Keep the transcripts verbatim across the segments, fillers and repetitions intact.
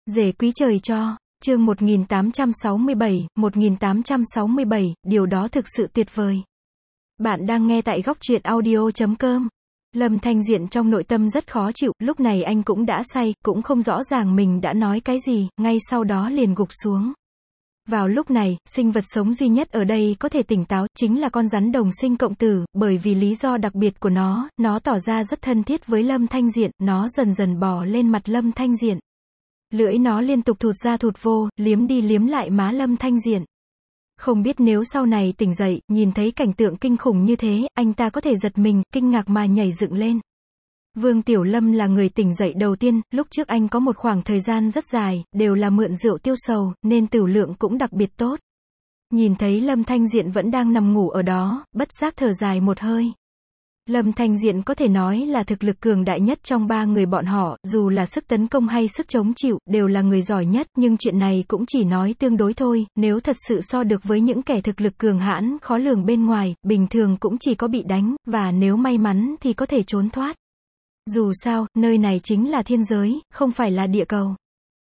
Rể quý trời cho, chương một nghìn tám trăm sáu mươi bảy, một nghìn tám trăm sáu mươi bảy, điều đó thực sự tuyệt vời. Bạn đang nghe tại góc truyện audio chấm com. Lâm Thanh Diện trong nội tâm rất khó chịu, lúc này anh cũng đã say, cũng không rõ ràng mình đã nói cái gì, ngay sau đó liền gục xuống. Vào lúc này, sinh vật sống duy nhất ở đây có thể tỉnh táo, chính là con rắn đồng sinh cộng tử, bởi vì lý do đặc biệt của nó, nó tỏ ra rất thân thiết với Lâm Thanh Diện, nó dần dần bò lên mặt Lâm Thanh Diện. Lưỡi nó liên tục thụt ra thụt vô, liếm đi liếm lại má Lâm Thanh Diện. Không biết nếu sau này tỉnh dậy, nhìn thấy cảnh tượng kinh khủng như thế, anh ta có thể giật mình, kinh ngạc mà nhảy dựng lên. Vương Tiểu Lâm là người tỉnh dậy đầu tiên, lúc trước anh có một khoảng thời gian rất dài, đều là mượn rượu tiêu sầu, nên tửu lượng cũng đặc biệt tốt. Nhìn thấy Lâm Thanh Diện vẫn đang nằm ngủ ở đó, bất giác thở dài một hơi. Lâm Thanh Diện có thể nói là thực lực cường đại nhất trong ba người bọn họ, dù là sức tấn công hay sức chống chịu, đều là người giỏi nhất, nhưng chuyện này cũng chỉ nói tương đối thôi, nếu thật sự so được với những kẻ thực lực cường hãn, khó lường bên ngoài, bình thường cũng chỉ có bị đánh, và nếu may mắn thì có thể trốn thoát. Dù sao, nơi này chính là thiên giới, không phải là địa cầu.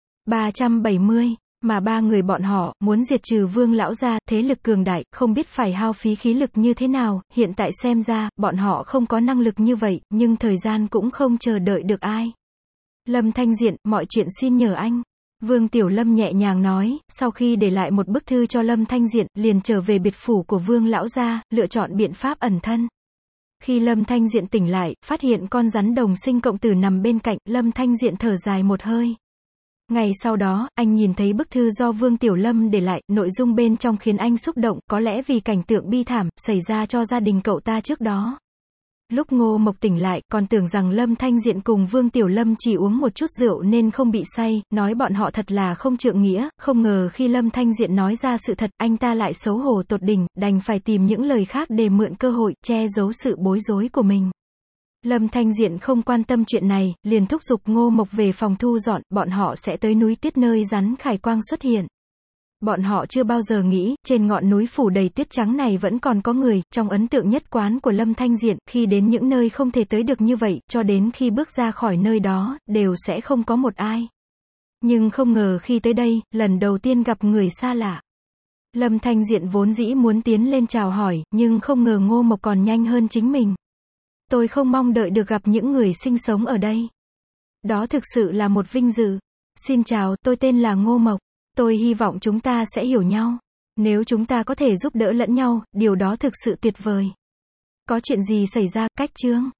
ba trăm bảy mươi, mà ba người bọn họ, muốn diệt trừ Vương lão gia, thế lực cường đại, không biết phải hao phí khí lực như thế nào, hiện tại xem ra, bọn họ không có năng lực như vậy, nhưng thời gian cũng không chờ đợi được ai. Lâm Thanh Diện, mọi chuyện xin nhờ anh. Vương Tiểu Lâm nhẹ nhàng nói, sau khi để lại một bức thư cho Lâm Thanh Diện, liền trở về biệt phủ của Vương lão gia, lựa chọn biện pháp ẩn thân. Khi Lâm Thanh Diện tỉnh lại, phát hiện con rắn đồng sinh cộng tử nằm bên cạnh, Lâm Thanh Diện thở dài một hơi. Ngày sau đó, anh nhìn thấy bức thư do Vương Tiểu Lâm để lại, nội dung bên trong khiến anh xúc động, có lẽ vì cảnh tượng bi thảm, xảy ra cho gia đình cậu ta trước đó. Lúc Ngô Mộc tỉnh lại, còn tưởng rằng Lâm Thanh Diện cùng Vương Tiểu Lâm chỉ uống một chút rượu nên không bị say, nói bọn họ thật là không trượng nghĩa, không ngờ khi Lâm Thanh Diện nói ra sự thật, anh ta lại xấu hổ tột đỉnh, đành phải tìm những lời khác để mượn cơ hội, che giấu sự bối rối của mình. Lâm Thanh Diện không quan tâm chuyện này, liền thúc giục Ngô Mộc về phòng thu dọn, bọn họ sẽ tới núi tuyết nơi rắn Khải Quang xuất hiện. Bọn họ chưa bao giờ nghĩ, trên ngọn núi phủ đầy tuyết trắng này vẫn còn có người, trong ấn tượng nhất quán của Lâm Thanh Diện, khi đến những nơi không thể tới được như vậy, cho đến khi bước ra khỏi nơi đó, đều sẽ không có một ai. Nhưng không ngờ khi tới đây, lần đầu tiên gặp người xa lạ. Lâm Thanh Diện vốn dĩ muốn tiến lên chào hỏi, nhưng không ngờ Ngô Mộc còn nhanh hơn chính mình. Tôi không mong đợi được gặp những người sinh sống ở đây. Đó thực sự là một vinh dự. Xin chào, tôi tên là Ngô Mộc. Tôi hy vọng chúng ta sẽ hiểu nhau. Nếu chúng ta có thể giúp đỡ lẫn nhau, điều đó thực sự tuyệt vời. Có chuyện gì xảy ra, Cách Trương?